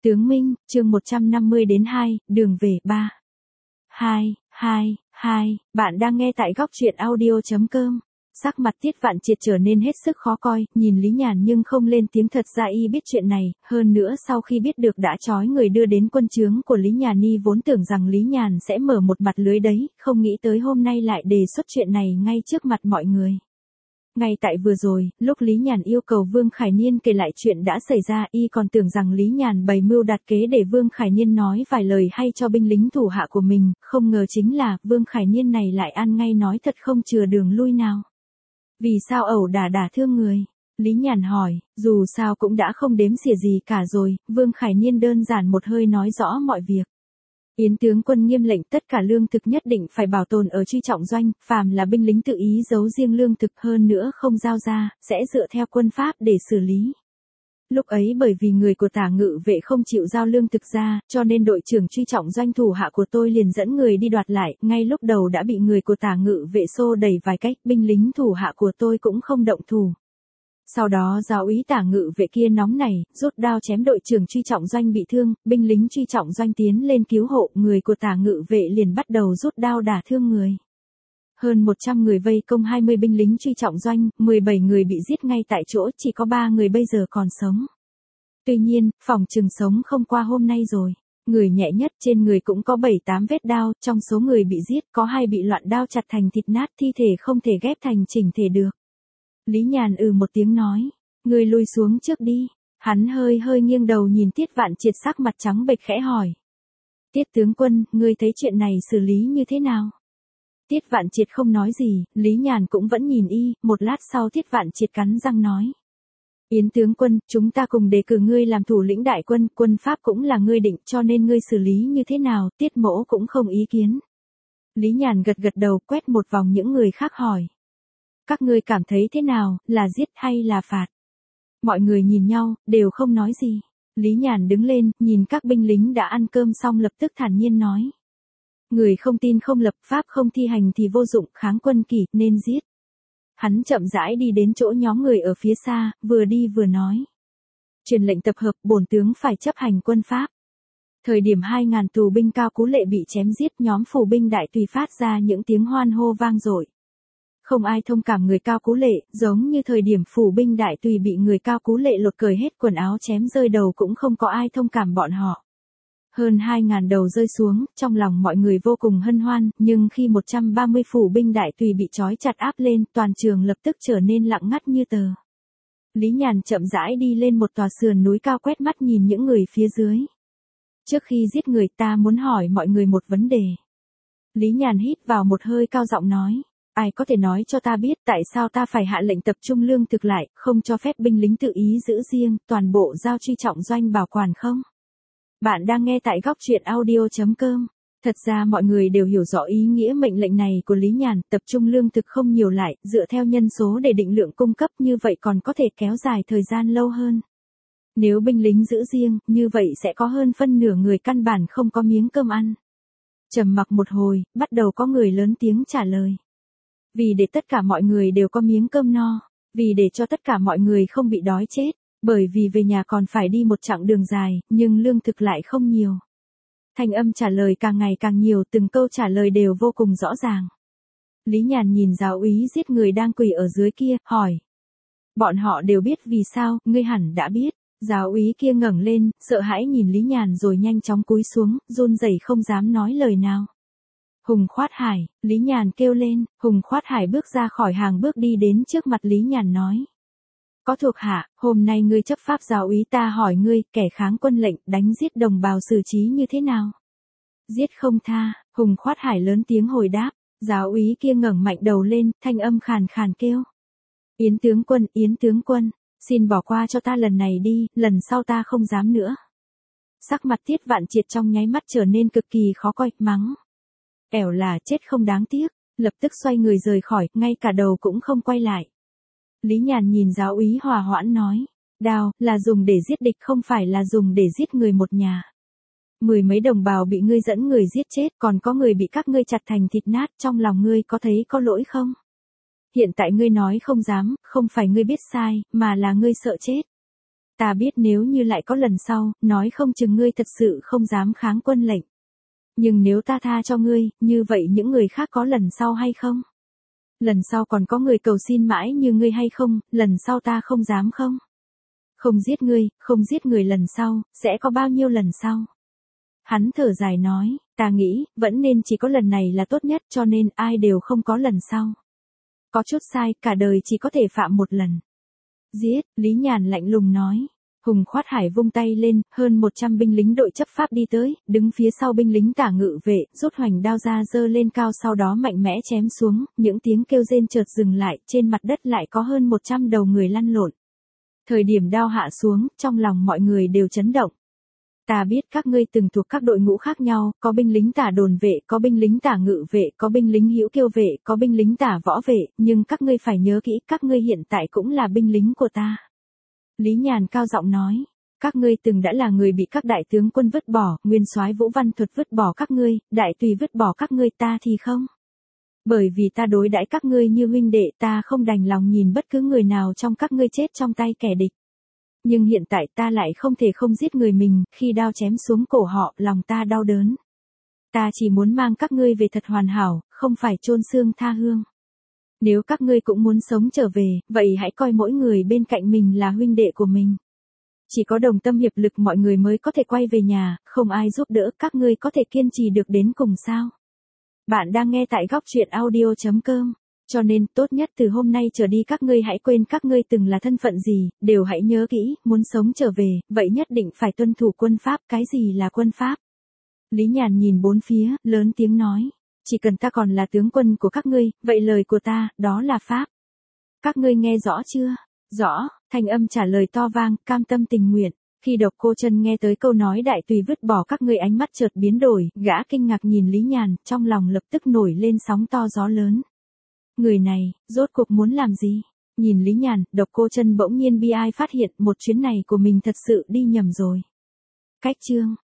Tướng Minh, chương 150 đến 2, đường về 3. 2, bạn đang nghe tại góc truyện audio.com. Sắc mặt Tiết Vạn Triệt trở nên hết sức khó coi, nhìn Lý Nhàn nhưng không lên tiếng, thật ra y biết chuyện này, hơn nữa sau khi biết được đã trói người đưa đến quân trướng của Lý Nhàn, y vốn tưởng rằng Lý Nhàn sẽ mở một mặt lưới đấy, không nghĩ tới hôm nay lại đề xuất chuyện này ngay trước mặt mọi người. Ngay tại vừa rồi, lúc Lý Nhàn yêu cầu Vương Khải Niên kể lại chuyện đã xảy ra, y còn tưởng rằng Lý Nhàn bày mưu đặt kế để Vương Khải Niên nói vài lời hay cho binh lính thủ hạ của mình, không ngờ chính là Vương Khải Niên này lại ăn ngay nói thật không chừa đường lui nào. Vì sao ẩu đả thương người? Lý Nhàn hỏi, dù sao cũng đã không đếm xỉa gì cả rồi, Vương Khải Niên đơn giản một hơi nói rõ mọi việc. Yến tướng quân nghiêm lệnh tất cả lương thực nhất định phải bảo tồn ở Truy Trọng Doanh, phàm là binh lính tự ý giấu riêng lương thực hơn nữa không giao ra, sẽ dựa theo quân pháp để xử lý. Lúc ấy bởi vì người của Tả Ngự Vệ không chịu giao lương thực ra, cho nên đội trưởng Truy Trọng Doanh thủ hạ của tôi liền dẫn người đi đoạt lại, ngay lúc đầu đã bị người của Tả Ngự Vệ xô đẩy vài cách, binh lính thủ hạ của tôi cũng không động thủ. Sau đó giáo úy Tả Ngự Vệ kia nóng nảy, rút đao chém đội trưởng Truy Trọng Doanh bị thương, binh lính Truy Trọng Doanh tiến lên cứu hộ, người của Tả Ngự Vệ liền bắt đầu rút đao đả thương người. Hơn 100 người vây công 20 binh lính Truy Trọng Doanh, 17 người bị giết ngay tại chỗ, chỉ có 3 người bây giờ còn sống. Tuy nhiên, phòng chừng sống không qua hôm nay rồi. Người nhẹ nhất trên người cũng có 7-8 vết đao, trong số người bị giết có 2 bị loạn đao chặt thành thịt nát, thi thể không thể ghép thành chỉnh thể được. Lý Nhàn một tiếng nói, ngươi lui xuống trước đi. Hắn hơi nghiêng đầu nhìn Tiết Vạn Triệt sắc mặt trắng bệch khẽ hỏi. Tiết tướng quân, ngươi thấy chuyện này xử lý như thế nào? Tiết Vạn Triệt không nói gì, Lý Nhàn cũng vẫn nhìn y, một lát sau Tiết Vạn Triệt cắn răng nói. Yến tướng quân, chúng ta cùng đề cử ngươi làm thủ lĩnh đại quân, quân pháp cũng là ngươi định, cho nên ngươi xử lý như thế nào, Tiết mỗ cũng không ý kiến. Lý Nhàn gật đầu, quét một vòng những người khác hỏi. Các ngươi cảm thấy thế nào, là giết hay là phạt? Mọi người nhìn nhau, đều không nói gì. Lý Nhàn đứng lên, nhìn các binh lính đã ăn cơm xong lập tức thản nhiên nói. Người không tin không lập pháp không thi hành thì vô dụng, kháng quân kỷ, nên giết. Hắn chậm rãi đi đến chỗ nhóm người ở phía xa, vừa đi vừa nói. Truyền lệnh tập hợp, bổn tướng phải chấp hành quân pháp. Thời điểm 2.000 tù binh Cao Cú Lệ bị chém giết, nhóm phủ binh đại tùy phát ra những tiếng hoan hô vang dội. Không ai thông cảm người Cao Cú Lệ, giống như thời điểm phủ binh đại tùy bị người Cao Cú Lệ lột cởi hết quần áo chém rơi đầu cũng không có ai thông cảm bọn họ. Hơn 2.000 đầu rơi xuống, trong lòng mọi người vô cùng hân hoan, nhưng khi 130 phủ binh đại tùy bị trói chặt áp lên, toàn trường lập tức trở nên lặng ngắt như tờ. Lý Nhàn chậm rãi đi lên một tòa sườn núi cao, quét mắt nhìn những người phía dưới. Trước khi giết người, ta muốn hỏi mọi người một vấn đề. Lý Nhàn hít vào một hơi, cao giọng nói. Ai có thể nói cho ta biết tại sao ta phải hạ lệnh tập trung lương thực lại, không cho phép binh lính tự ý giữ riêng, toàn bộ giao Truy Trọng Doanh bảo quản không? Bạn đang nghe tại góc truyện audio.com. Thật ra mọi người đều hiểu rõ ý nghĩa mệnh lệnh này của Lý Nhàn, tập trung lương thực không nhiều lại, dựa theo nhân số để định lượng cung cấp, như vậy còn có thể kéo dài thời gian lâu hơn. Nếu binh lính giữ riêng, như vậy sẽ có hơn phân nửa người căn bản không có miếng cơm ăn. Trầm mặc một hồi, bắt đầu có người lớn tiếng trả lời. Vì để tất cả mọi người đều có miếng cơm no, vì để cho tất cả mọi người không bị đói chết, bởi vì về nhà còn phải đi một chặng đường dài, nhưng lương thực lại không nhiều. Thanh âm trả lời càng ngày càng nhiều, từng câu trả lời đều vô cùng rõ ràng. Lý Nhàn nhìn giáo úy giết người đang quỳ ở dưới kia, hỏi. Bọn họ đều biết vì sao, ngươi hẳn đã biết. Giáo úy kia ngẩng lên, sợ hãi nhìn Lý Nhàn rồi nhanh chóng cúi xuống, run rẩy không dám nói lời nào. Hùng Khoát Hải, Lý Nhàn kêu lên, Hùng Khoát Hải bước ra khỏi hàng bước đi đến trước mặt Lý Nhàn nói. Có thuộc hạ, hôm nay ngươi chấp pháp giáo úy, ta hỏi ngươi, kẻ kháng quân lệnh, đánh giết đồng bào xử trí như thế nào? Giết không tha, Hùng Khoát Hải lớn tiếng hồi đáp, giáo úy kia ngẩng mạnh đầu lên, thanh âm khàn khàn kêu. Yến tướng quân, xin bỏ qua cho ta lần này đi, lần sau ta không dám nữa. Sắc mặt Tiết Vạn Triệt trong nháy mắt trở nên cực kỳ khó coi, mắng. Ẻo là chết không đáng tiếc, lập tức xoay người rời khỏi, ngay cả đầu cũng không quay lại. Lý Nhàn nhìn giáo úy hòa hoãn nói, đao, là dùng để giết địch không phải là dùng để giết người một nhà. 10 mấy đồng bào bị ngươi dẫn người giết chết, còn có người bị các ngươi chặt thành thịt nát, trong lòng ngươi có thấy có lỗi không? Hiện tại ngươi nói không dám, không phải ngươi biết sai, mà là ngươi sợ chết. Ta biết nếu như lại có lần sau, nói không chừng ngươi thật sự không dám kháng quân lệnh. Nhưng nếu ta tha cho ngươi, như vậy những người khác có lần sau hay không? Lần sau còn có người cầu xin mãi như ngươi hay không, lần sau ta không dám không? Không giết ngươi, không giết người lần sau, sẽ có bao nhiêu lần sau? Hắn thở dài nói, ta nghĩ, vẫn nên chỉ có lần này là tốt nhất cho nên ai đều không có lần sau. Có chút sai, cả đời chỉ có thể phạm một lần. Giết, Lý Nhàn lạnh lùng nói. Hùng Khoát Hải vung tay lên, hơn 100 binh lính đội chấp pháp đi tới, đứng phía sau binh lính Tả Ngự Vệ, rút hoành đao ra giơ lên cao sau đó mạnh mẽ chém xuống, những tiếng kêu rên chợt dừng lại, trên mặt đất lại có hơn 100 đầu người lăn lộn. Thời điểm đao hạ xuống, trong lòng mọi người đều chấn động. Ta biết các ngươi từng thuộc các đội ngũ khác nhau, có binh lính Tả Đồn Vệ, có binh lính Tả Ngự Vệ, có binh lính Hữu Kiêu Vệ, có binh lính Tả Võ Vệ, nhưng các ngươi phải nhớ kỹ, các ngươi hiện tại cũng là binh lính của ta. Lý Nhàn cao giọng nói, các ngươi từng đã là người bị các đại tướng quân vứt bỏ, nguyên soái Vũ Văn Thuật vứt bỏ các ngươi, đại tùy vứt bỏ các ngươi, ta thì không. Bởi vì ta đối đãi các ngươi như huynh đệ, ta không đành lòng nhìn bất cứ người nào trong các ngươi chết trong tay kẻ địch. Nhưng hiện tại ta lại không thể không giết người mình, khi đao chém xuống cổ họ, lòng ta đau đớn. Ta chỉ muốn mang các ngươi về thật hoàn hảo, không phải chôn xương tha hương. Nếu các ngươi cũng muốn sống trở về, vậy hãy coi mỗi người bên cạnh mình là huynh đệ của mình. Chỉ có đồng tâm hiệp lực mọi người mới có thể quay về nhà, không ai giúp đỡ, các ngươi có thể kiên trì được đến cùng sao? Bạn đang nghe tại góc truyện audio.com. Cho nên, tốt nhất từ hôm nay trở đi các ngươi hãy quên các ngươi từng là thân phận gì, đều hãy nhớ kỹ, muốn sống trở về, vậy nhất định phải tuân thủ quân pháp, cái gì là quân pháp? Lý Nhàn nhìn bốn phía, lớn tiếng nói. Chỉ cần ta còn là tướng quân của các ngươi, vậy lời của ta, đó là pháp. Các ngươi nghe rõ chưa? Rõ, thanh âm trả lời to vang, cam tâm tình nguyện. Khi Độc Cô Chân nghe tới câu nói đại tùy vứt bỏ các ngươi, ánh mắt chợt biến đổi, gã kinh ngạc nhìn Lý Nhàn, trong lòng lập tức nổi lên sóng to gió lớn. Người này, rốt cuộc muốn làm gì? Nhìn Lý Nhàn, Độc Cô Chân bỗng nhiên bi ai phát hiện một chuyến này của mình thật sự đi nhầm rồi. Cách chương